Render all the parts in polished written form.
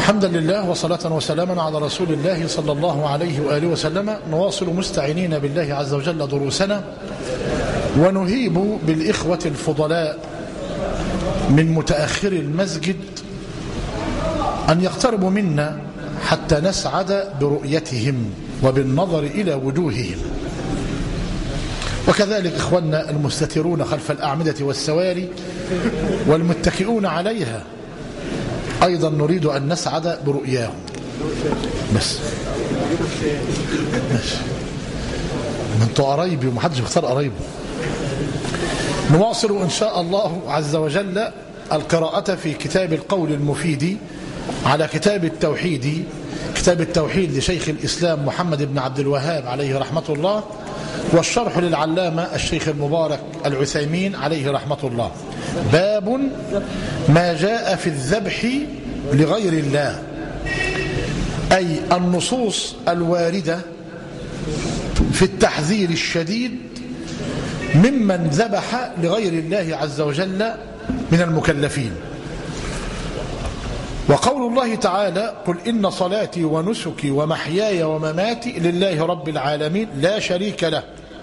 حمدا لله وصلاة وسلاما على رسول الله صلى الله عليه وآله وسلم. نواصل مستعينين بالله عز وجل دروسنا، ونهيب بالإخوة الفضلاء من متأخر المسجد أن يقتربوا منا حتى نسعد برؤيتهم وبالنظر إلى وجوههم، وكذلك إخواننا المستترون خلف الأعمدة والسواري والمتكئون عليها أيضا نريد أن نسعد برؤياهم. بس ماشي، ما انتوا قرايبي ومحدش بيختار قرايبه. نواصل إن شاء الله عز وجل القراءة في كتاب القول المفيد على كتاب التوحيد، كتاب التوحيد لشيخ الإسلام محمد بن عبد الوهاب عليه رحمة الله، والشرح للعلامة الشيخ المبارك العثيمين عليه رحمة الله. باب ما جاء في الذبح لغير الله، أي النصوص الواردة في التحذير الشديد ممن ذبح لغير الله عز وجل من المكلفين. وقول الله تعالى: قل إن صلاتي ونسكي ومحياي ومماتي لله رب العالمين لا شريك له.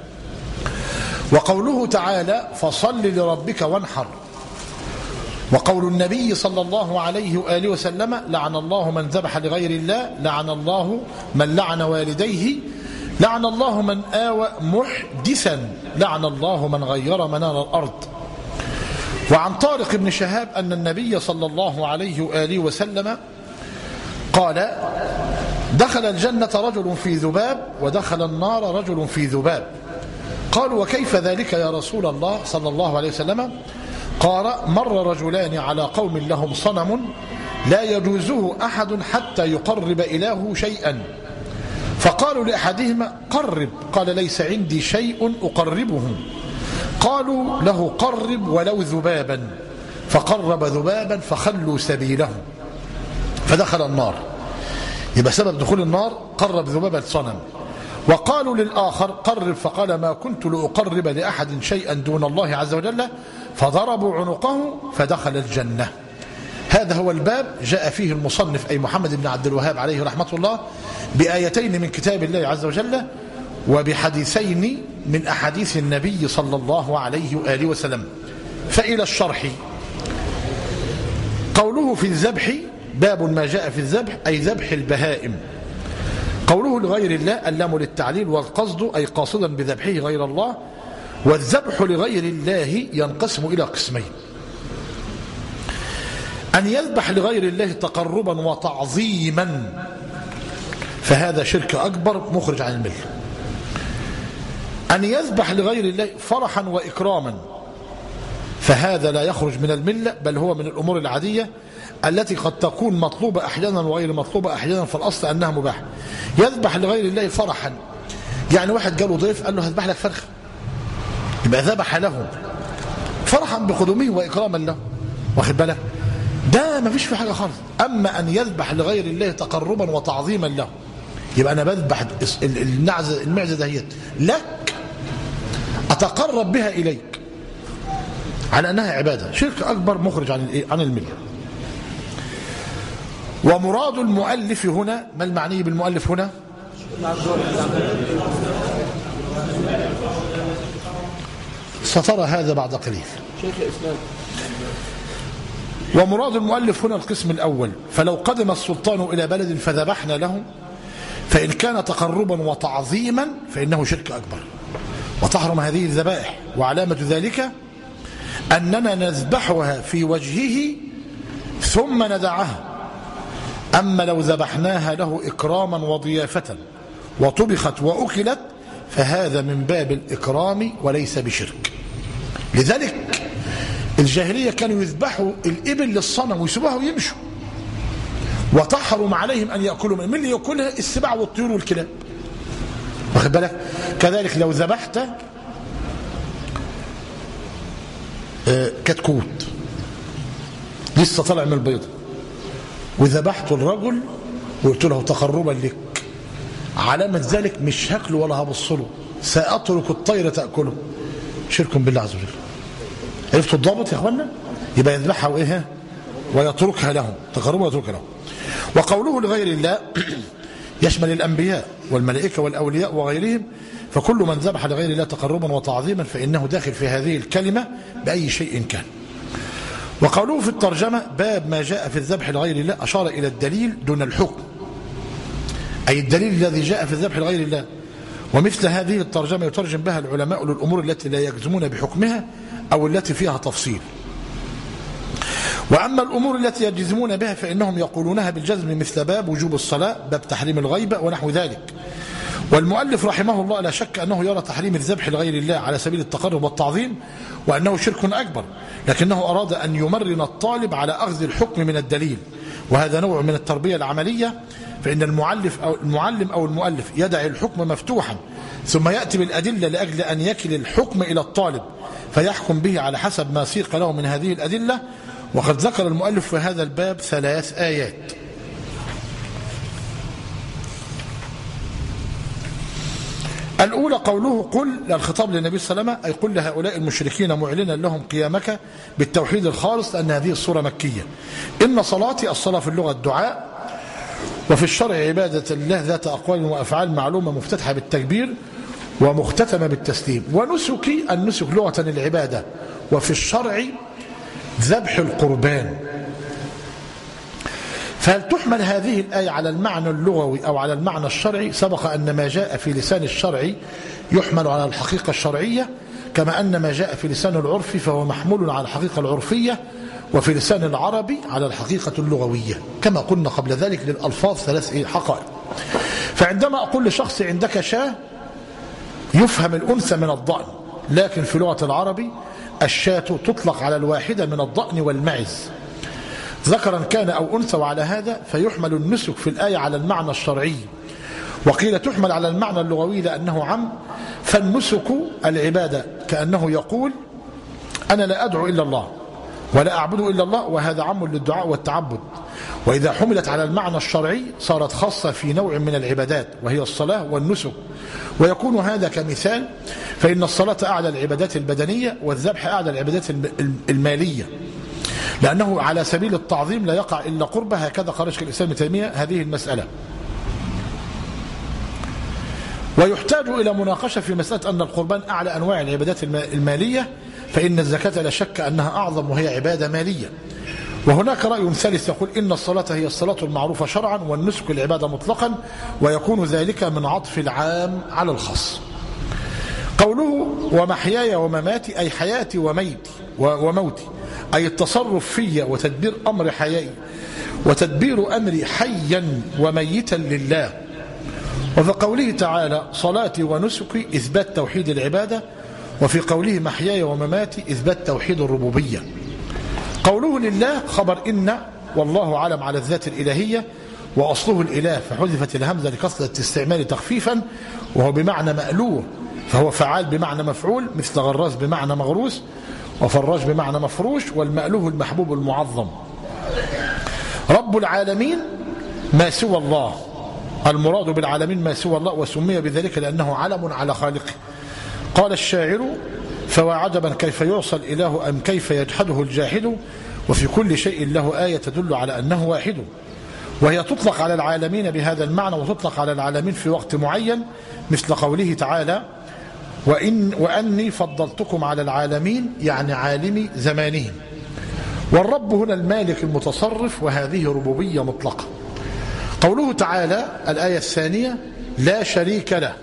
وقوله تعالى: فصل لربك وانحر. وقول النبي صلى الله عليه وآله وسلم: لعن الله من ذبح لغير الله، لعن الله من لعن والديه، لعن الله من آوى محدثا، لعن الله من غير منار الأرض. وعن طارق بن شهاب أن النبي صلى الله عليه وآله وسلم قال: دخل الجنة رجل في ذباب ودخل النار رجل في ذباب. قالوا: وكيف ذلك يا رسول الله صلى الله عليه وسلم؟ قال: مر رجلان على قوم لهم صنم لا يجوزه أحد حتى يقرب إليه شيئا، فقالوا لأحدهما: قرب. قال: ليس عندي شيء أقربه. قالوا له: قرب ولو ذبابا. فقرب ذبابا فخلوا سبيله فدخل النار. يبقى سبب دخول النار قرب ذبابا صنم. وقالوا للآخر: قرب. فقال: ما كنت لأقرب لأحد شيئا دون الله عز وجل. فضربوا عنقه فدخل الجنة. هذا هو الباب. جاء فيه المصنف أي محمد بن عبد الوهاب عليه رحمة الله بآيتين من كتاب الله عز وجل وبحديثين من أحاديث النبي صلى الله عليه وآله وسلم. فإلى الشرح. قوله في الذبح، باب ما جاء في الذبح أي ذبح البهائم. قوله لغير الله، اللام للتعليل، والقصد أي قاصدا بذبحه غير الله. والذبح لغير الله ينقسم إلى قسمين: أن يذبح لغير الله تقربا وتعظيما فهذا شرك أكبر مخرج عن الملة. أن يذبح لغير الله فرحا وإكراما فهذا لا يخرج من الملة، بل هو من الأمور العادية التي قد تكون مطلوبة أحيانا وغير مطلوبة أحيانا، فالأصل أنها مباحة. يذبح لغير الله فرحا، يعني واحد جاله ضيف قال له: هذبح لك فرخ، يبقى ذبح له فرحا بقدومه وإكراما له، واخد بالك؟ ده ما فيش في حاجة خالص. أما أن يذبح لغير الله تقربا وتعظيما له، يبقى أنا بذبح المعزة دهيت لك أتقرب بها إليك على أنها عبادة. شرك أكبر مخرج عن الملة. ومراد المؤلف هنا، ما المعني بالمؤلف هنا؟ سترى هذا بعد قليل. شيخ الإسلام. ومراد المؤلف هنا القسم الأول: فلو قدم السلطان إلى بلد فذبحنا له، فإن كان تقربا وتعظيما فإنه شرك أكبر وتحرم هذه الذبائح. وعلامة ذلك أننا نذبحها في وجهه ثم ندعها. أما لو ذبحناها له إكراما وضيافة وطبخت وأكلت فهذا من باب الإكرام وليس بشرك. لذلك الجاهلية كانوا يذبحوا الإبل للصنم ويسيبوها ويمشوا، وتحرم عليهم أن يأكلوا من اللي يأكلها السباع والطيور والكلاب، واخد بالك؟ كذلك لو ذبحت كتكوت لسه طالع من البيضة وذبحت الرجل وقلت له تقربا لك، علامة ذلك مش هاكله ولا هبصله، سأترك الطير تأكله. شرك بالله عز وجل. عرفتوا الضابط يا اخوانا؟ يبقى يذبحها وايه ويتركها له تقربا ويتركها له. وقوله لغير الله يشمل الأنبياء والملائكة والأولياء وغيرهم، فكل من ذبح لغير الله تقربا وتعظيما فإنه داخل في هذه الكلمة بأي شيء كان. وقوله في الترجمة باب ما جاء في الذبح لغير الله أشار إلى الدليل دون الحكم، أي الدليل الذي جاء في الذبح لغير الله. ومثل هذه الترجمة يترجم بها العلماء للأمور التي لا يجزمون بحكمها أو التي فيها تفصيل. وأما الأمور التي يجزمون بها فإنهم يقولونها بالجزم، مثل باب وجوب الصلاة، باب تحريم الغيبة ونحو ذلك. والمؤلف رحمه الله لا شك أنه يرى تحريم الذبح لغير الله على سبيل التقرب والتعظيم وأنه شرك أكبر، لكنه أراد أن يمرن الطالب على أخذ الحكم من الدليل، وهذا نوع من التربية العملية. فإن المعلم أو المؤلف يدع الحكم مفتوحا ثم يأتي بالأدلة لأجل أن يكل الحكم إلى الطالب فيحكم به على حسب ما سيق له من هذه الأدلة. وقد ذكر المؤلف في هذا الباب 3 آيات. الأولى قوله قل، الخطاب للنبي صلى الله عليه وسلم، أي قل لهؤلاء المشركين معلنا لهم قيامك بالتوحيد الخالص، لأن هذه الصورة مكية. إن صلاتي، الصلاة في اللغة الدعاء، وفي الشرع عبادة الله ذات أقوال وأفعال معلومة مفتتحة بالتكبير ومختتمة بالتسليم. ونسكي، النسك لغة العبادة، وفي الشرع ذبح القربان. فهل تحمل هذه الآية على المعنى اللغوي أو على المعنى الشرعي؟ سبق أن ما جاء في لسان الشرع يحمل على الحقيقة الشرعية، كما أن ما جاء في لسان العرف فهو محمول على الحقيقة العرفية، وفي لسان العربي على الحقيقة اللغوية، كما قلنا قبل ذلك للألفاظ 3 حقائق. فعندما أقول لشخص عندك شاة يفهم الأنثى من الضأن، لكن في لغة العربي الشاة تطلق على الواحدة من الضأن والمعز ذكرا كان أو أنثى، وعلى هذا فيحمل النسك في الآية على المعنى الشرعي، وقيل تحمل على المعنى اللغوي لأنه عم. فالنسك العبادة، كأنه يقول أنا لا أدعو إلا الله ولا أعبد إلا الله، وهذا عم للدعاء والتعبد. وإذا حملت على المعنى الشرعي صارت خاصة في نوع من العبادات وهي الصلاة والنسك. ويكون هذا كمثال، فإن الصلاة أعلى العبادات البدنية، والذبح أعلى العبادات المالية، لأنه على سبيل التعظيم لا يقع إلا قربة. هكذا قال شيخ الإسلام ابن تيمية هذه المسألة. ويحتاج إلى مناقشة في مسألة أن القربان أعلى أنواع العبادات المالية، فإن الزكاة لا شك أنها أعظم وهي عبادة مالية. وهناك رأي ثالث يقول إن الصلاة هي الصلاة المعروفة شرعا، والنسك العبادة مطلقا، ويكون ذلك من عطف العام على الخاص. قوله ومحياي ومماتي، أي حياتي وموتي، أي التصرف في وتدبير أمر حيائي وتدبير أمري حيا وميتا لله. وفي قوله تعالى صلاتي ونسكي إثبات توحيد العبادة، وفي قوله محياي ومماتي إثبات توحيد الربوبية. قوله لله خبر إن، والله أعلم على الذات الإلهية، وأصله الإله فحذفت الهمزة لكثرة استعمال تخفيفا، وهو بمعنى مألوه، فهو فعال بمعنى مفعول، مثل غراس بمعنى مغروس، وفراش بمعنى مفروش، والمألوه المحبوب المعظم. رب العالمين ما سوى الله، المراد بالعالمين ما سوى الله، وسمي بذلك لأنه علم على خالقه. قال الشاعر فوعجبا كيف يعصى الإله أم كيف يجحده الجاحد، وفي كل شيء له آية تدل على أنه واحد. وهي تطلق على العالمين بهذا المعنى، وتطلق على العالمين في وقت معين، مثل قوله تعالى وأني فضلتكم على العالمين، يعني عالمي زمانهم. والرب هنا المالك المتصرف، وهذه ربوبية مطلقة. قوله تعالى الآية الثانية لا شريك له،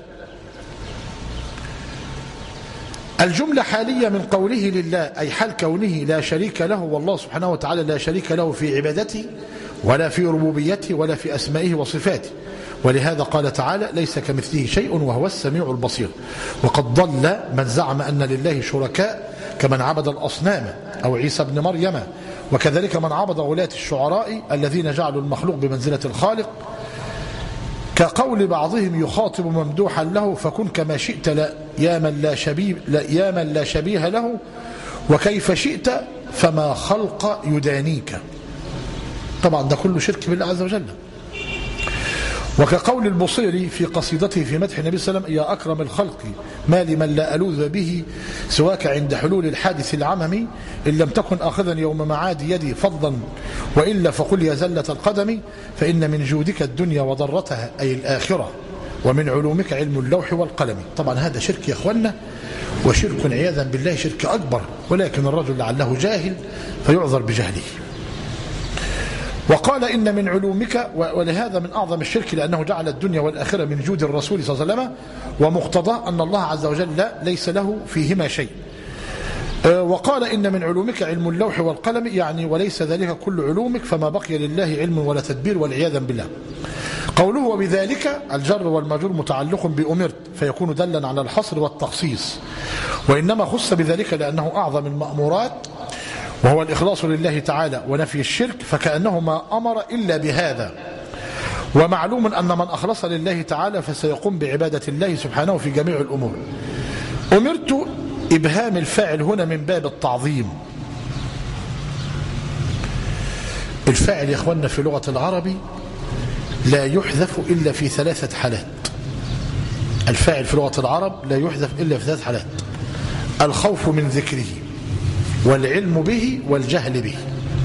الجملة حالية من قوله لله، أي حال كونه لا شريك له، والله سبحانه وتعالى لا شريك له في عبادته ولا في ربوبيته ولا في أسمائه وصفاته. ولهذا قال تعالى ليس كمثله شيء وهو السميع البصير. وقد ضل من زعم أن لله شركاء كمن عبد الأصنام أو عيسى بن مريم، وكذلك من عبد غلاة الشعراء الذين جعلوا المخلوق بمنزلة الخالق، كقول بعضهم يخاطب ممدوحا له فكن كما شئت يا من لا شبيه له، وكيف شئت فما خلق يدانيك. طبعا ده كله شرك بالله عز وجل. وكقول البصيري في قصيدته في مدح النبي صلى الله عليه وسلم يا أكرم الخلق ما لمن لا ألوذ به سواك عند حلول الحادث العممي إن لم تكن آخذا يوم معاد يدي فضلا وإلا فقل يا زلة القدم فإن من جودك الدنيا وضرتها أي الآخرة ومن علومك علم اللوح والقلم. طبعا هذا شرك يا أخوانا، وشرك عياذا بالله شرك أكبر، ولكن الرجل لعله جاهل فيعذر بجهله. وقال إن من علومك، ولهذا من أعظم الشرك لأنه جعل الدنيا والآخرة من جود الرسول صلى الله عليه وسلم، ومقتضاه أن الله عز وجل ليس له فيهما شيء. وقال إن من علومك علم اللوح والقلم، يعني وليس ذلك كل علومك، فما بقي لله علم ولا تدبير والعياذ بالله. قوله وبذلك الجر والمجرور متعلق بأمرت فيكون دلا على الحصر والتخصيص، وإنما خص بذلك لأنه أعظم المأمورات وهو الإخلاص لله تعالى ونفي الشرك، فكأنه ما أمر إلا بهذا. ومعلوم أن من أخلص لله تعالى فسيقوم بعبادة الله سبحانه في جميع الأمور. أمرت إبهام الفاعل هنا من باب التعظيم. الفاعل يا إخواننا في لغة العرب لا يحذف إلا في 3 حالات. الفاعل في لغة العرب لا يحذف إلا في 3 حالات: الخوف من ذكره، والعلم به، والجهل به.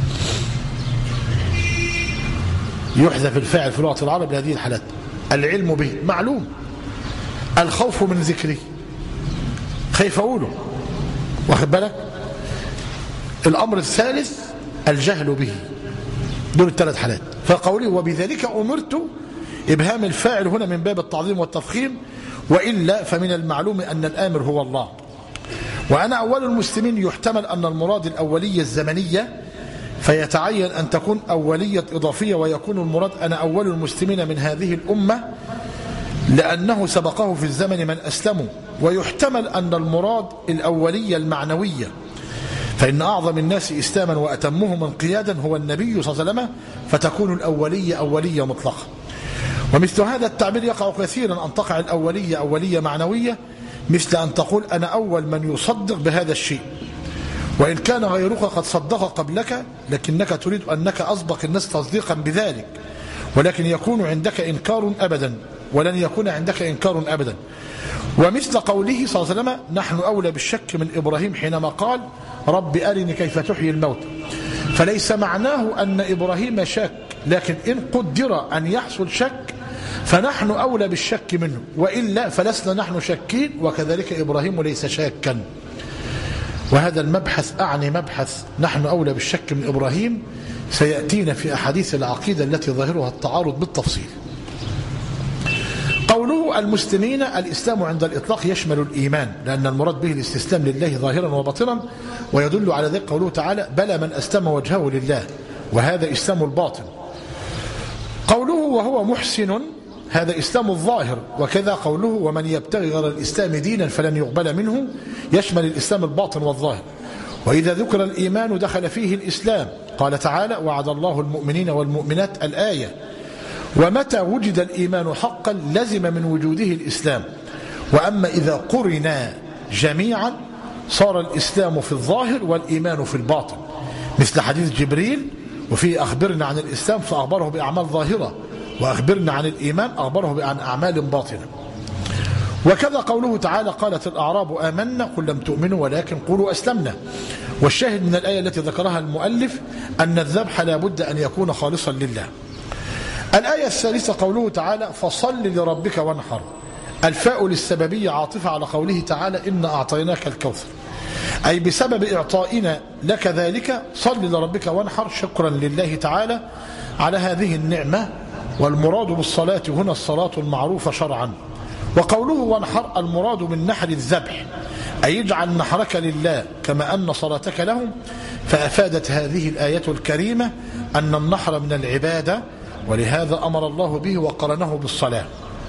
يحذف الفاعل في لغة العرب لهذه الحالات: العلم به معلوم، الخوف من ذكره خايف أقوله، واخد بالك؟ الأمر الثالث الجهل به. دول ال3 حالات. فقوله وبذلك أمرت إبهام الفاعل هنا من باب التعظيم والتفخيم، وإلا فمن المعلوم أن الآمر هو الله. وأنا أول المسلمين يحتمل أن المراد الأولية الزمنية، فيتعين أن تكون أولية إضافية، ويكون المراد أنا أول المسلمين من هذه الأمة لأنه سبقه في الزمن من أسلموا. ويحتمل أن المراد الأولية المعنوية، فإن أعظم الناس إسلاما وأتمهم انقيادا هو النبي صلى الله عليه وسلم، فتكون الأولية أولية مطلقة. ومثل هذا التعبير يقع كثيرا أن تقع الأولية أولية معنوية، مثل أن تقول أنا أول من يصدق بهذا الشيء، وإن كان غيرك قد صدق قبلك لكنك تريد أنك أسبق الناس تصديقا بذلك، ولكن يكون عندك إنكار أبدا، ولن يكون عندك إنكار أبدا. ومثل قوله صلى الله عليه وسلم نحن أولى بالشك من إبراهيم حينما قال رب أرني كيف تحيي الموت، فليس معناه أن إبراهيم شك، لكن إن قدر أن يحصل شك فنحن أولى بالشك منه، وإلا فلسنا نحن شاكين، وكذلك إبراهيم ليس شاكا. وهذا المبحث أعني مبحث نحن أولى بالشك من إبراهيم سيأتينا في أحاديث العقيدة التي ظاهرها التعارض بالتفصيل. قوله المسلمين، الإسلام عند الإطلاق يشمل الإيمان، لأن المراد به الاستسلام لله ظاهرا وباطنا، ويدل على ذلك قوله تعالى بلى من أسلم وجهه لله، وهذا إسلام الباطن. قوله وهو محسن، هذا إسلام الظاهر. وكذا قوله ومن يبتغي غير الإسلام دينا فلن يقبل منه، يشمل الإسلام الباطن والظاهر. وإذا ذكر الإيمان دخل فيه الإسلام، قال تعالى وعد الله المؤمنين والمؤمنات الآية. ومتى وجد الإيمان حقا لزم من وجوده الإسلام. وأما إذا قرنا جميعا صار الإسلام في الظاهر والإيمان في الباطن، مثل حديث جبريل وفيه أخبرنا عن الإسلام فأخبره بأعمال ظاهرة، وأخبرنا عن الإيمان أخبره عن أعمال باطنة. وكذا قوله تعالى قالت الأعراب آمنا قل لم تؤمنوا ولكن قولوا أسلمنا. والشاهد من الآية التي ذكرها المؤلف أن الذبح لا بد أن يكون خالصا لله. الآية الثالثة قوله تعالى فصل لربك وانحر، الفاء للسببية عاطفة على قوله تعالى إن أعطيناك الكوثر، أي بسبب إعطائنا لك ذلك صل لربك وانحر، شكرا لله تعالى على هذه النعمة. والمراد بالصلاة هنا الصلاة المعروفة شرعا. وقوله وانحر المراد من نحر الذبح، أي اجعل نحرك لله كما أن صلاتك لهم. فأفادت هذه الآية الكريمة أن النحر من العبادة، ولهذا أمر الله به وقرنه بالصلاة.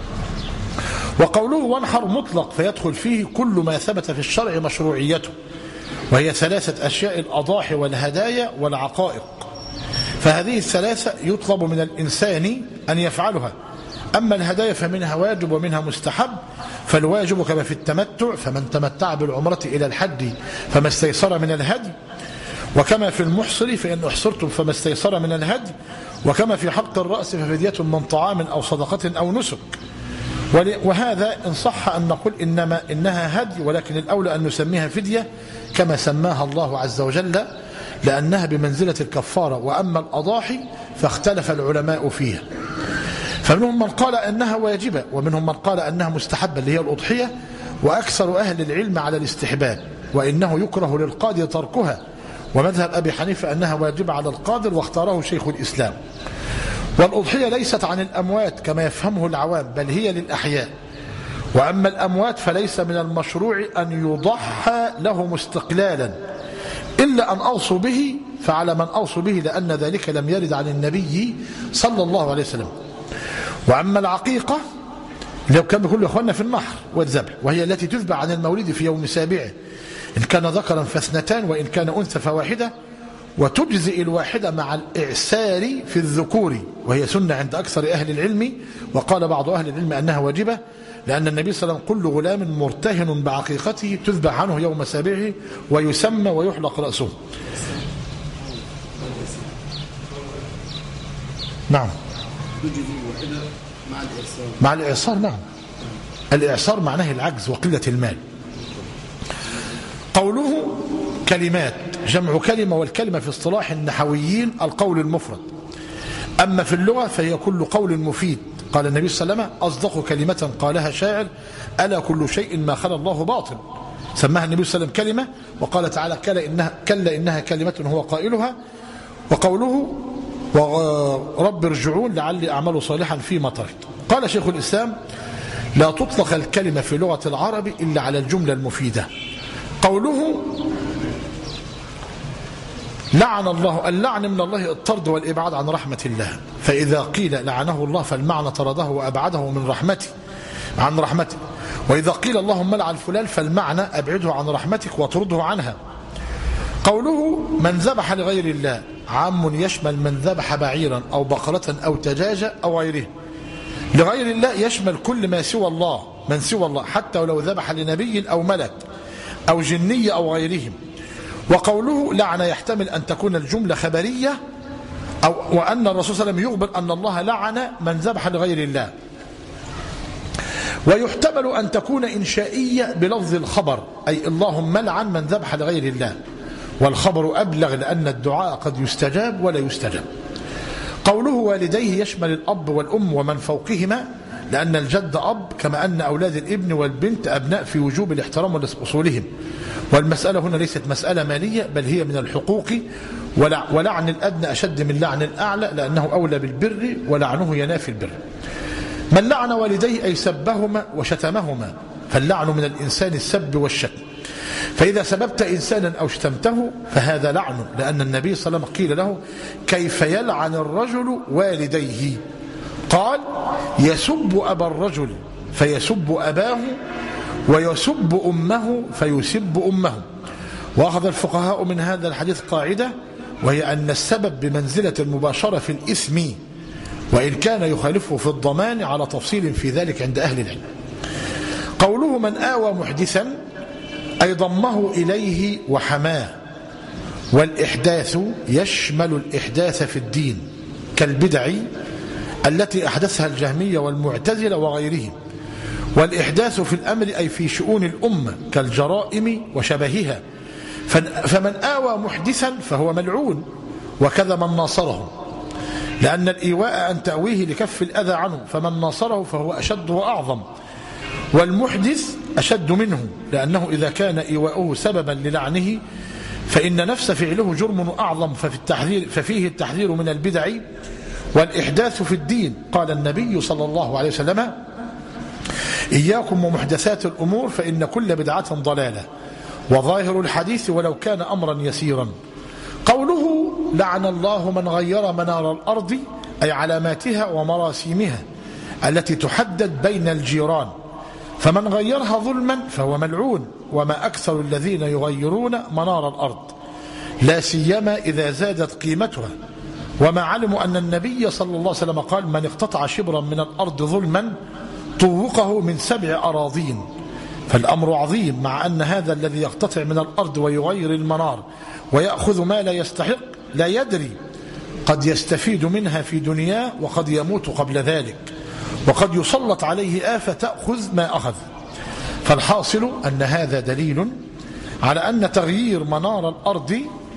وقوله وانحر مطلق، فيدخل فيه كل ما ثبت في الشرع مشروعيته، وهي 3 أشياء: الأضاحي والهدايا والعقائق. فهذه ال3 يطلب من الإنسان أن يفعلها. أما الهدايا فمنها واجب ومنها مستحب. فالواجب كما في التمتع، فمن تمتع بالعمرة إلى الحج فما استيسر من الهدي، وكما في المحصر فإن أحصرتم فما استيسر من الهدي، وكما في حلق الرأس ففدية من طعام أو صدقة أو نسك. وهذا إن صح أن نقول إنها هدي، ولكن الأولى أن نسميها فدية كما سماها الله عز وجل، لأنها بمنزلة الكفارة. وأما الأضاحي فاختلف العلماء فيها، فمنهم من قال أنها واجبة، ومنهم من قال أنها مستحبة اللي هي الأضحية، وأكثر أهل العلم على الاستحباب، وإنه يكره للقادر تركها، ومذهب أبي حنيفة أنها واجبة على القادر، واختاره شيخ الإسلام. والأضحية ليست عن الأموات كما يفهمه العوام، بل هي للأحياء. وأما الأموات فليس من المشروع أن يضحى لهم استقلالا، إلا أن أوصوا به، فعلى من أوصوا به، لأن ذلك لم يرد عن النبي صلى الله عليه وسلم. وأما العقيقة لو كان بيقول له أخوانا في النحر والذبح، وهي التي تذبح عن المولد في يوم سابعه، إن كان ذكرا فاثنتان، وإن كان أنثى فواحدة، وتجزئ الواحدة مع الإعسار في الذكور، وهي سنة عند أكثر أهل العلم. وقال بعض أهل العلم أنها واجبة، لأن النبي صلى الله عليه وسلم كل غلام مرتهن بعقيقته تذبح عنه يوم سابعه ويسمى ويحلق رأسه. نعم، مع الإعصار. نعم، الإعصار معناه العجز وقلة المال. قوله كلمات جمع كلمة، والكلمة في اصطلاح النحويين القول المفرد، أما في اللغة فهي كل قول مفيد. قال النبي صلى الله عليه وسلم: أصدق كلمة قالها شاعر ألا كل شيء ما خلا الله باطل. سماها النبي صلى الله عليه وسلم كلمة، وقال تعالى: كلا إنها كلمة هو قائلها. وقوله: ورب ارجعون لعلي أعمل صالحا فيما تركت. قال شيخ الإسلام: لا تطلق الكلمة في لغة العرب إلا على الجملة المفيدة. قوله لعن الله، اللعن من الله الطرد والإبعاد عن رحمة الله، فإذا قيل لعنه الله فالمعنى طرده وأبعده عن رحمته، وإذا قيل اللهم لعن فلان فالمعنى أبعده عن رحمتك وطرده عنها. قوله من ذبح لغير الله عام يشمل من ذبح بعيرا أو بقرة أو دجاجة أو غيره. لغير الله يشمل كل ما سوى الله، من سوى الله، حتى ولو ذبح لنبي أو ملك أو جني أو غيرهم. وقوله لعن يحتمل أن تكون الجملة خبرية، وأن الرسول صلى الله عليه وسلم يخبر أن الله لعن من ذبح لغير الله. ويحتمل أن تكون إنشائية بلفظ الخبر، أي اللهم لعن من ذبح لغير الله، والخبر أبلغ لأن الدعاء قد يستجاب ولا يستجاب. قوله والديه يشمل الأب والأم ومن فوقهما، لأن الجد أب، كما أن أولاد الابن والبنت أبناء في وجوب الاحترام لأصولهم. والمسألة هنا ليست مسألة مالية، بل هي من الحقوق، ولعن الأدنى أشد من لعن الأعلى، لأنه أولى بالبر ولعنه ينافي البر. من لعن والديه أي سبهما وشتمهما، فاللعن من الإنسان السب والشتم، فإذا سببت إنسانا أو شتمته فهذا لعن، لأن النبي صلى الله عليه وسلم قيل له: كيف يلعن الرجل والديه؟ قال: يسب أبا الرجل فيسب أباه، ويسب أمه فيسب أمه. وأخذ الفقهاء من هذا الحديث قاعدة، وهي أن السبب بمنزلة المباشرة في الإثم، وإن كان يخالفه في الضمان على تفصيل في ذلك عند أهل العلم. قوله من آوى محدثا أي ضمه إليه وحماه. والإحداث يشمل الإحداث في الدين كالبدع التي أحدثها الجهمية والمعتزلة وغيرهم. والإحداث في الأمر أي في شؤون الأمة كالجرائم وشبهها. فمن آوى محدثا فهو ملعون، وكذا من ناصره، لأن الإيواء أن تأويه لكف الأذى عنه، فمن ناصره فهو أشد وأعظم. والمحدث أشد منه، لأنه إذا كان إيواؤه سببا للعنه فإن نفس فعله جرم أعظم، ففيه التحذير من البدع والإحداث في الدين. قال النبي صلى الله عليه وسلم: إياكم ومحدثات الأمور فإن كل بدعة ضلالة. وظاهر الحديث ولو كان أمرا يسيرا. قوله لعن الله من غير منار الأرض أي علاماتها ومراسيمها التي تحدد بين الجيران، فمن غيرها ظلما فهو ملعون. وما أكثر الذين يغيرون منار الأرض، لا سيما إذا زادت قيمتها. وما علموا أن النبي صلى الله عليه وسلم قال: من اقتطع شبرا من الأرض ظلما طوقه من 7 أراضين. فالأمر عظيم، مع أن هذا الذي يقتطع من الأرض ويغير المنار ويأخذ ما لا يستحق لا يدري، قد يستفيد منها في دنياه وقد يموت قبل ذلك. وقد يسلط عليه آفة تأخذ ما أخذ. فالحاصل أن هذا دليل على أن تغيير منار الأرض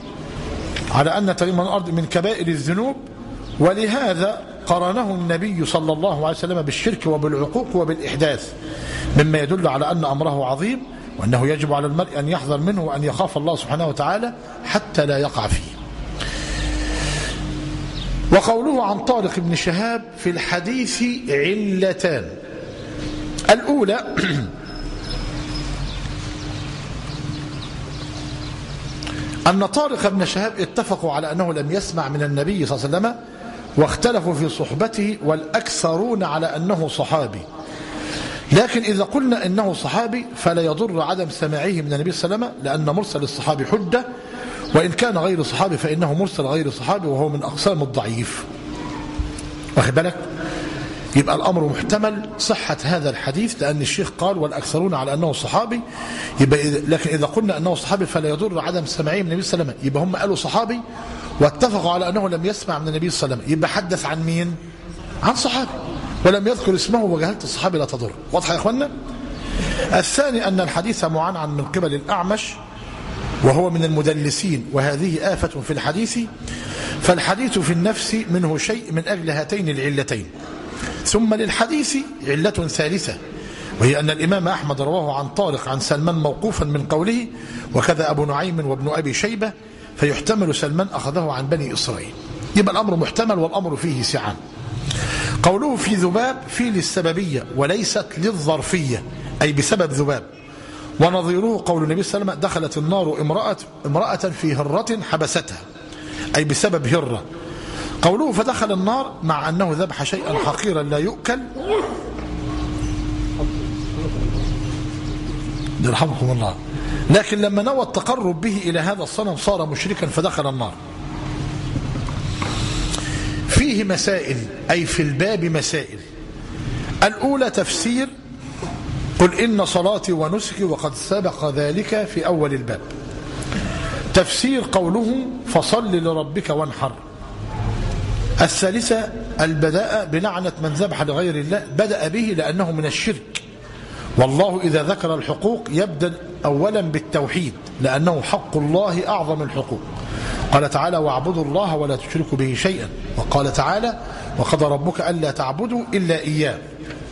من كبائر الذنوب، ولهذا قرنه النبي صلى الله عليه وسلم بالشرك وبالعقوق وبالإحداث، مما يدل على أن أمره عظيم، وأنه يجب على المرء أن يحذر منه وأن يخاف الله سبحانه وتعالى حتى لا يقع فيه. وقوله عن طارق بن شهاب في الحديث علتان. الأولى أن طارق بن شهاب اتفقوا على أنه لم يسمع من النبي صلى الله عليه وسلم، واختلفوا في صحبته، والأكثرون على أنه صحابي. لكن إذا قلنا إنه صحابي فلا يضر عدم سماعه من النبي صلى الله عليه وسلم، لأن مرسل الصحابي حجة، وإن كان غير صحابي فإنه مرسل غير صحابي، وهو من أقسام الضعيف. واخد بالك؟ يبقى الأمر محتمل صحة هذا الحديث، لأن الشيخ قال والأكثرون على أنه صحابي، لكن إذا قلنا أنه صحابي فلا يضر عدم سماعه من النبي صلى الله عليه وسلم، يبقى هم قالوا صحابي واتفقوا على أنه لم يسمع من النبي صلى الله عليه وسلم، يبقى حدث عن مين؟ عن صحابي، ولم يذكر اسمه، وجهالة الصحابي لا تضر. واضح يا إخوانا؟ الثاني أن الحديث معنعن من قبل الأعمش، وهو من المدلسين، وهذه آفة في الحديث، فالحديث في النفس منه شيء من أجل هاتين العلتين. ثم للحديث علة ثالثة، وهي أن الإمام أحمد رواه عن طارق عن سلمان موقوفا من قوله، وكذا أبو نعيم وابن أبي شيبة، فيحتمل سلمان أخذه عن بني إسرائيل. يبقى الأمر محتمل والأمر فيه سعة. قوله في ذباب في للسببية وليست للظرفية، أي بسبب ذباب. ونظيره قول النبي صلى الله عليه وسلم دخلت النار امرأة في هرة حبستها، أي بسبب هرة. قوله فدخل النار مع أنه ذبح شيئا حقيرا لا يؤكل، يرحمكم الله، لكن لما نوى التقرب به إلى هذا الصنم صار مشركا فدخل النار. فيه مسائل، أي في الباب مسائل. الأولى تفسير قل إن صلاتي ونسكي، وقد سبق ذلك في أول الباب. تفسير قوله فصل لربك وانحر. الثالثة البداء بلعنة من ذبح لغير الله، بدأ به لأنه من الشرك، والله إذا ذكر الحقوق يبدأ أولا بالتوحيد، لأنه حق الله أعظم الحقوق. قال تعالى واعبدوا الله ولا تشركوا به شيئا، وقال تعالى وقضى ربك ألا تعبدوا إلا إياه.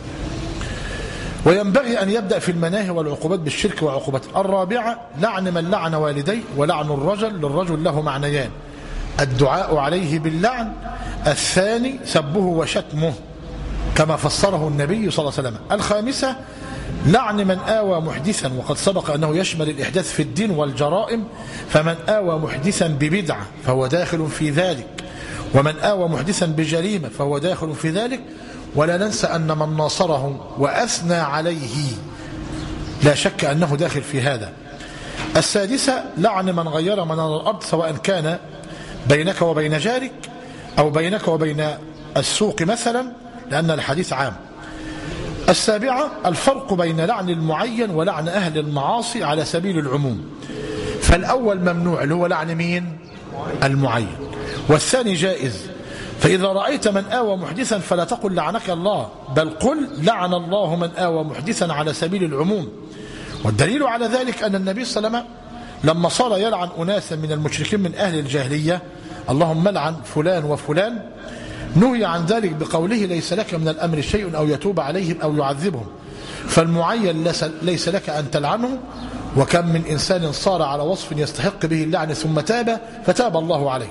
وينبغي أن يبدأ في المناهي والعقوبات بالشرك وعقوبته. الرابعة لعن من لعن والديه، ولعن الرجل للرجل له معنيان: الدعاء عليه باللعن، الثاني سبه وشتمه كما فسره النبي صلى الله عليه وسلم. الخامسة لعن من آوى محدثا، وقد سبق أنه يشمل الإحداث في الدين والجرائم، فمن آوى محدثا ببدعة فهو داخل في ذلك، ومن آوى محدثا بجريمة فهو داخل في ذلك. ولا ننسى أن من ناصره وأثنى عليه لا شك أنه داخل في هذا. السادسة لعن من غير منار الأرض، سواء كان بينك وبين جارك أو بينك وبين السوق مثلا، لأن الحديث عام. السابعة الفرق بين لعن المعين ولعن أهل المعاصي على سبيل العموم. فالأول ممنوع اللي هو لعن مين؟ المعين، والثاني جائز. فإذا رأيت من آوى محدثا فلا تقل لعنك الله، بل قل لعن الله من آوى محدثا على سبيل العموم. والدليل على ذلك أن النبي صلى الله عليه وسلم لما صار يلعن أناسا من المشركين من أهل الجاهلية، اللهم لعن فلان وفلان، نهي عن ذلك بقوله ليس لك من الأمر شيء أو يتوب عليهم أو يعذبهم. فالمعين ليس لك أن تلعنه، وكم من إنسان صار على وصف يستحق به اللعن ثم تاب فتاب الله عليه.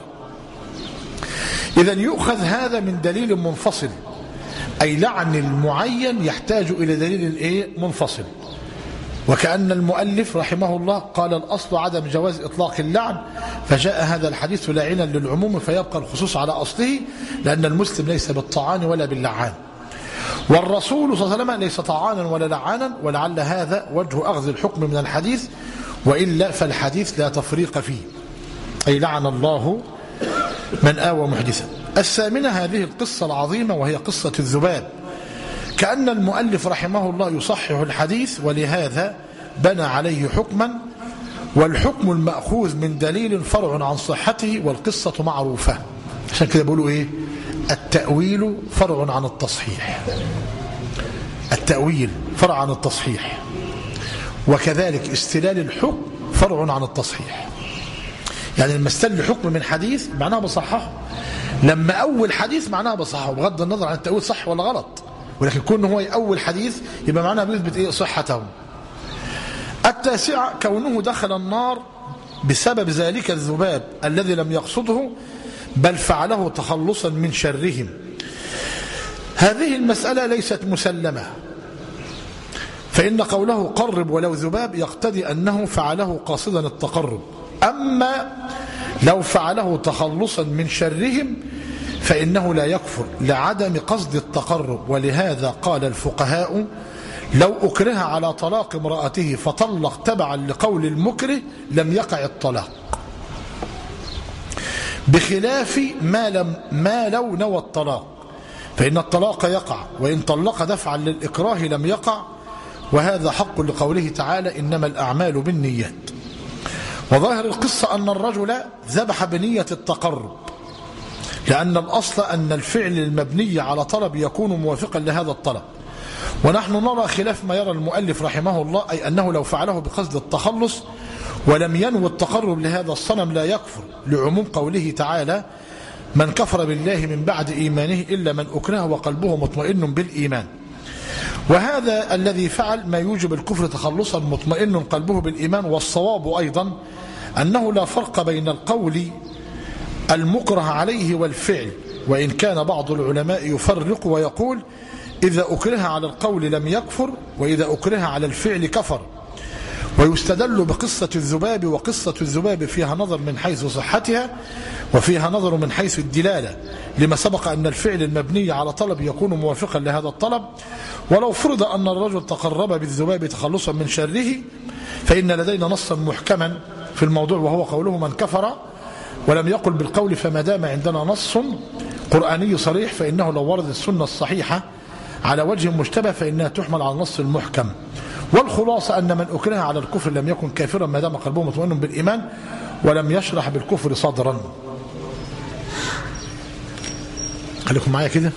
إذن يؤخذ هذا من دليل منفصل، أي لعن المعين يحتاج إلى دليل منفصل. وكأن المؤلف رحمه الله قال الأصل عدم جواز إطلاق اللعن، فجاء هذا الحديث لاعنا للعموم، فيبقى الخصوص على أصله، لأن المسلم ليس بالطعان ولا باللعان، والرسول صلى الله عليه وسلم ليس طعانا ولا لعانا. ولعل هذا وجه أخذ الحكم من الحديث، وإلا فالحديث لا تفريق فيه، أي لعن الله من آوى محدثا. الثامنة هذه القصة العظيمة، وهي قصة الذباب. كأن المؤلف رحمه الله يصحح الحديث، ولهذا بنى عليه حكما، والحكم المأخوذ من دليل فرع عن صحته، والقصة معروفة. عشان كده بيقولوا التأويل فرع عن التصحيح. التأويل فرع عن التصحيح، وكذلك استلال الحكم فرع عن التصحيح. يعني لما استل حكم من حديث معناها بصححه، لما أول حديث معناها بصححه بغض النظر عن التأويل صح ولا غلط، ولكن كونه هو أول حديث يبقى معناها بيثبت إيه؟ صحته. التاسعة كونه دخل النار بسبب ذلك الذباب الذي لم يقصده بل فعله تخلصا من شرهم. هذه المسألة ليست مسلمة، فإن قوله قرب ولو ذباب يقتضي أنه فعله قاصدا التقرب، أما لو فعله تخلصا من شرهم فإنه لا يكفر لعدم قصد التقرب. ولهذا قال الفقهاء لو أكره على طلاق امرأته فطلق تبعا لقول المكره لم يقع الطلاق، بخلاف ما لو نوى الطلاق، فإن الطلاق يقع وإن طلق دفعا للإكراه لم يقع، وهذا حق لقوله تعالى إنما الأعمال بالنيات. وظاهر القصة أن الرجل ذبح بنية التقرب، لأن الأصل أن الفعل المبني على طلب يكون موافقا لهذا الطلب، ونحن نرى خلاف ما يرى المؤلف رحمه الله، أي أنه لو فعله بقصد التخلص ولم ينوي التقرب لهذا الصنم لا يكفر، لعموم قوله تعالى من كفر بالله من بعد إيمانه إلا من أكره وقلبه مطمئن بالإيمان. وهذا الذي فعل ما يوجب الكفر تخلصا مطمئن قلبه بالإيمان. والصواب أيضا أنه لا فرق بين القول المكره عليه والفعل، وإن كان بعض العلماء يفرق ويقول إذا أكره على القول لم يكفر، وإذا أكره على الفعل كفر. ويستدل بقصة الذباب، وقصة الذباب فيها نظر من حيث صحتها وفيها نظر من حيث الدلالة، لما سبق أن الفعل المبني على طلب يكون موافقا لهذا الطلب. ولو فرض أن الرجل تقرب بالذباب تخلصا من شره فإن لدينا نصا محكما في الموضوع، وهو قوله من كفر ولم يقل بالقول، فما دام عندنا نص قرآني صريح فإنه لو ورد السنة الصحيحة على وجه مشتبه فإنها تحمل على النص المحكم. والخلاصة أن من أكره على الكفر لم يكن كافرا ما دام قلبه مطمئن بالإيمان ولم يشرح بالكفر صدرا. خليكم معايا كده.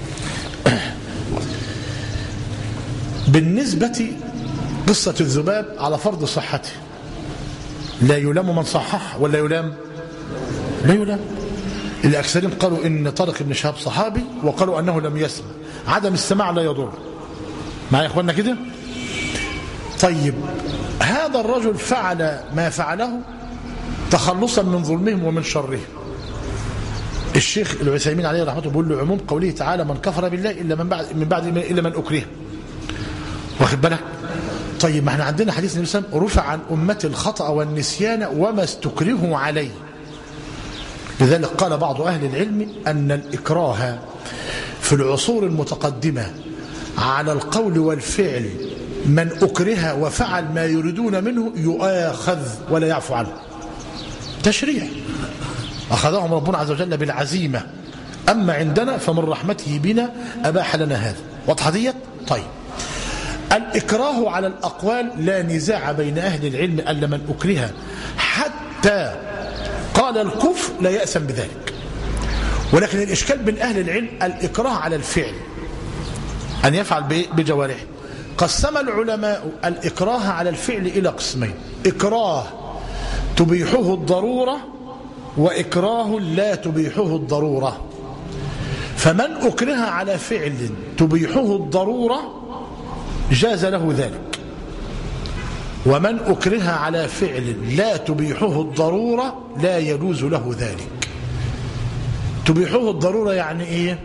بالنسبة قصة الذباب على فرض صحته لا يلام من صحح ولا يلام؟ لا يلام. الأكثرين قالوا إن طارق بن شهاب صحابي وقالوا أنه لم يسمع، عدم السماع لا يضر. معايا يا إخواننا كده؟ طيب هذا الرجل فعل ما فعله تخلصا من ظلمهم ومن شرهم. الشيخ العثيمين عليه رحمه الله بيقول له عموم قوله تعالى من كفر بالله إلا من بعد إلا من أكره. واخد بالك؟ طيب ما احنا عندنا حديث النبي صلى الله عليه وسلم رفع عن أمتي الخطأ والنسيان وما استكرهوا عليه. لذلك قال بعض أهل العلم أن الإكراه في العصور المتقدمة على القول والفعل من أكره وفعل ما يريدون منه يؤاخذ ولا يعفو عنه. تشريع أخذهم ربنا عز وجل بالعزيمة، أما عندنا فمن رحمته بنا أباح لنا هذا. واضحة ديت؟ طيب الإكراه على الأقوال لا نزاع بين أهل العلم أن من أكره حتى قال الكفر لا يأسم بذلك، ولكن الإشكال بين أهل العلم الإكراه على الفعل أن يفعل بجوارحه. قسم العلماء الإكراه على الفعل إلى قسمين: إكراه تبيحه الضرورة وإكراه لا تبيحه الضرورة. فمن أكره على فعل تبيحه الضرورة جاز له ذلك، ومن أكره على فعل لا تبيحه الضرورة لا يجوز له ذلك. تبيحه الضرورة يعني إيه؟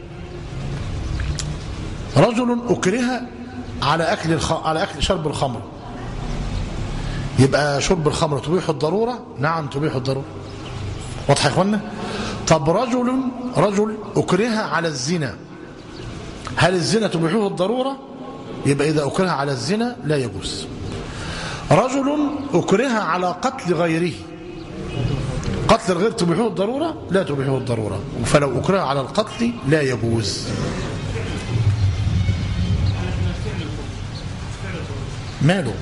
رجل أكره على أكل شرب الخمر، يبقى شرب الخمر تبيح الضرورة؟ نعم تبيح الضرورة. واضح يا اخوانا؟ طب رجل أكره على الزنا، هل الزنا تبيحه الضرورة؟ يبقى إذا أكره على الزنا لا يجوز. رجل أكره على قتل غيره، قتل الغير تبيحه الضرورة؟ لا تبيحه الضرورة، فلو أكره على القتل لا يجوز. ماله؟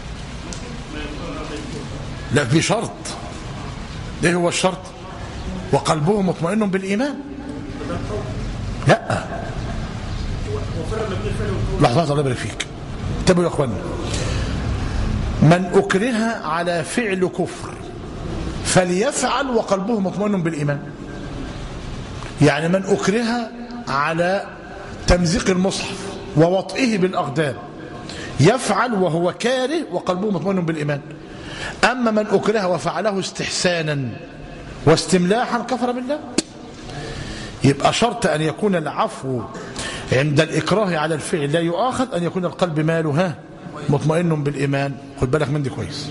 لا في شرط. ايه هو الشرط؟ وقلبه مطمئن بالإيمان. لا لحظة الله يبارك فيك، انتبهوا يا اخوانا. من أكره على فعل كفر فليفعل وقلبه مطمئن بالإيمان. يعني من أكره على تمزيق المصحف ووطئه بالأقدام يفعل وهو كاره وقلبه مطمئن بالإيمان. أما من أكره وفعله استحسانا واستملاحا كفر بالله. يبقى شرط أن يكون العفو عند الإكراه على الفعل لا يؤاخذ أن يكون القلب ماله مطمئن بالإيمان. خد بالك من دي كويس.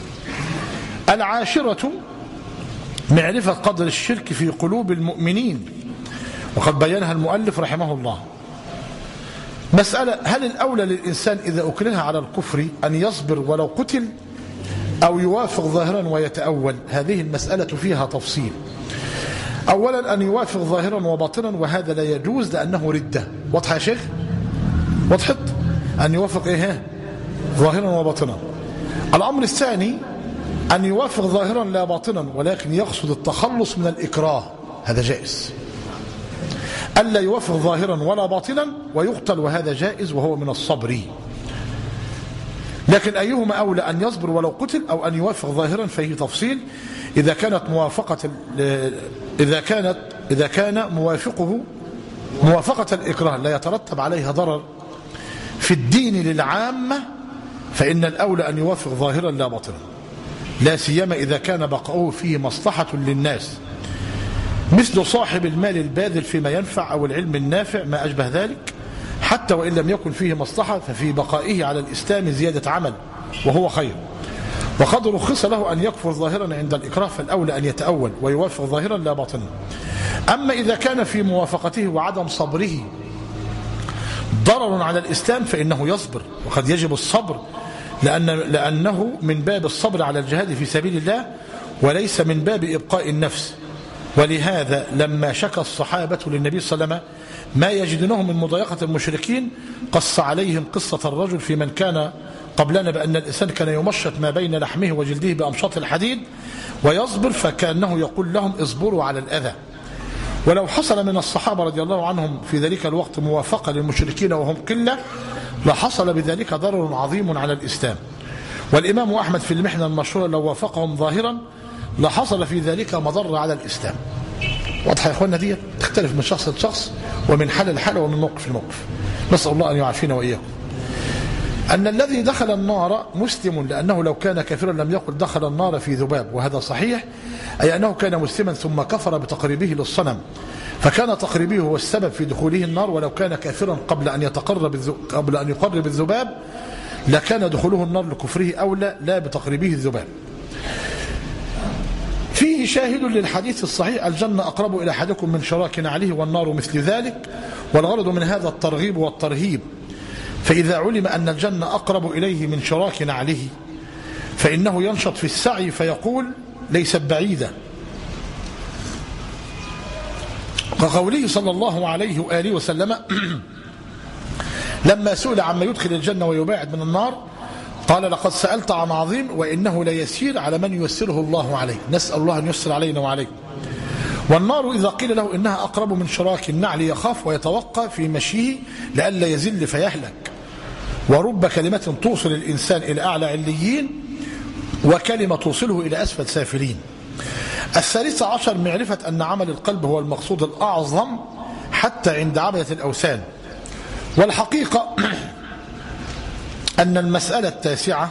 العاشرة معرفة قدر الشرك في قلوب المؤمنين، وقد بينها المؤلف رحمه الله. مسألة: هل الأولى للإنسان إذا أكره على الكفر أن يصبر ولو قتل أو يوافق ظاهرا ويتأول؟ هذه المسألة فيها تفصيل. أولا أن يوافق ظاهرا وباطنا، وهذا لا يجوز لأنه ردة. واضحة يا شيخ؟ وضحت؟ أن يوافق ظاهرا وباطنا. الأمر الثاني أن يوافق ظاهرا لا باطنا ولكن يقصد التخلص من الإكراه، هذا جائز. ألا يوافق ظاهرا ولا باطنا ويقتل، وهذا جائز وهو من الصبر. لكن أيهما أولى، أن يصبر ولو قتل أو أن يوافق ظاهرا؟ فيه تفصيل. إذا كان موافقة الإكراه لا يترتب عليها ضرر في الدين للعامة فإن الأولى أن يوافق ظاهرا لا باطنا، لا سيما إذا كان بقاؤه فيه مصلحة للناس، مثل صاحب المال الباذل فيما ينفع أو العلم النافع ما أشبه ذلك. حتى وإن لم يكن فيه مصلحة ففي بقائه على الإسلام زيادة عمل وهو خير. وقد رخص له أن يكفر ظاهرا عند الإكراه، فالأولى أن يتأول ويوافق ظاهرا لا باطنا. أما إذا كان في موافقته وعدم صبره ضرر على الإسلام فإنه يصبر، وقد يجب الصبر لأنه من باب الصبر على الجهاد في سبيل الله وليس من باب إبقاء النفس. ولهذا لما شكى الصحابة للنبي صلى الله عليه وسلم ما يجدونه من مضايقة المشركين قص عليهم قصة الرجل في من كان قبلنا بأن الإنسان كان يمشط ما بين لحمه وجلده بأمشاط الحديد ويصبر، فكأنه يقول لهم اصبروا على الأذى. ولو حصل من الصحابة رضي الله عنهم في ذلك الوقت موافقة للمشركين وهم قلة لحصل بذلك ضرر عظيم على الإسلام. والإمام أحمد في المحنة المشهورة لو وافقهم ظاهرا لحصل في ذلك مضرة على الإسلام. واضحة يا إخواننا؟ دي تختلف من شخص لشخص ومن حال لحال ومن موقف لموقف. نسأل الله أن يعافينا وإياكم. أن الذي دخل النار مسلم، لأنه لو كان كافرا لم يقل دخل النار في ذباب، وهذا صحيح، أي أنه كان مسلما ثم كفر بتقريبه للصنم، فكان تقريبه هو السبب في دخوله النار. ولو كان كافرا قبل أن يقرب الذباب لكان دخوله النار لكفره أولى لا بتقريبه الذباب. فيه شاهد للحديث الصحيح: الجنة أقرب إلى أحدكم من شراك عليه والنار مثل ذلك. والغرض من هذا الترغيب والترهيب، فإذا علم أن الجنة أقرب إليه من شراك عليه فإنه ينشط في السعي فيقول ليست بعيدة، كقوله صلى الله عليه وآله وسلم لما سئل عما يدخل الجنة ويباعد من النار قال: لقد سألت عن عظيم وإنه ليسير على من ييسره الله عليه. نسأل الله أن ييسر علينا وعليكم. والنار إذا قيل له إنها أقرب من شراك النعل يخاف ويتوقى في مشيه لئلا يزل فيهلك. ورب كلمة توصل الإنسان إلى أعلى عليين وكلمة توصله إلى أسفل سافلين. 13 معرفة أن عمل القلب هو المقصود الأعظم حتى عند عبدة الأوثان. والحقيقة أن المسألة 9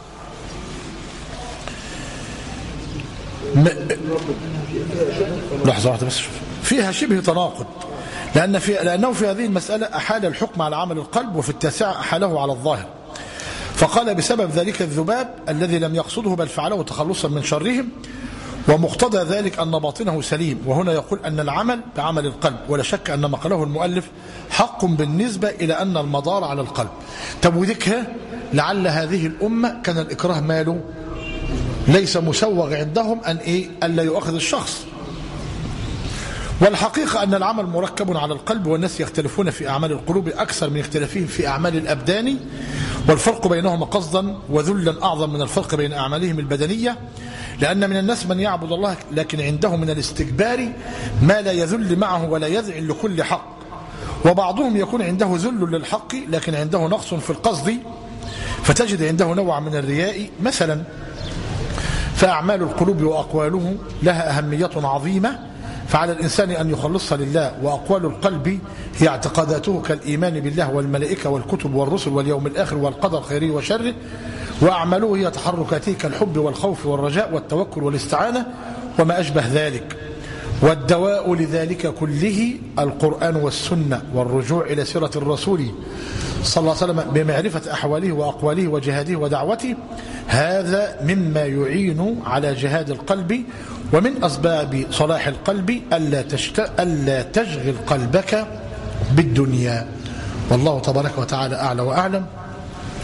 لحظة واحدة بس، فيها شبه تناقض، لأنه في هذه المسألة أحال الحكم على عمل القلب، وفي 9 أحاله على الظاهر. فقال: بسبب ذلك الذباب الذي لم يقصده بل فعله تخلصا من شرهم، ومقتضى ذلك أن باطنه سليم. وهنا يقول أن العمل بعمل القلب، ولا شك أن ما قاله المؤلف حق بالنسبة إلى أن المدار على القلب. طب وذكها لعل هذه الأمة كان الإكراه ماله ليس مسوغ عندهم ألا يؤخذ الشخص. والحقيقة أن العمل مركب على القلب، والناس يختلفون في أعمال القلوب أكثر من اختلافهم في أعمال الأبدان، والفرق بينهما قصدا وذلا أعظم من الفرق بين أعمالهم البدنية، لأن من الناس من يعبد الله لكن عنده من الاستكبار ما لا يذل معه ولا يذعن لكل حق، وبعضهم يكون عنده ذل للحق لكن عنده نقص في القصد، فتجد عنده نوع من الرياء مثلا. فأعمال القلوب وأقواله لها أهمية عظيمة، فعلى الإنسان أن يخلصها لله. وأقوال القلب هي اعتقاداته كالإيمان بالله والملائكة والكتب والرسل واليوم الآخر والقدر خيره وشره، وأعماله هي تحركاته كالحب والخوف والرجاء والتوكل والاستعانة وما أشبه ذلك. والدواء لذلك كله القرآن والسنة والرجوع إلى سيرة الرسول صلى الله عليه وسلم بمعرفة أحواله وأقواله وجهاده ودعوته. هذا مما يعين على جهاد القلب، ومن أسباب صلاح القلب ألا تشغل قلبك بالدنيا. والله تبارك وتعالى أعلى وأعلم،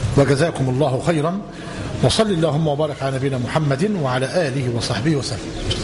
وجزاكم الله خيرا، وصل اللهم وبارك على نبينا محمد وعلى آله وصحبه وسلم.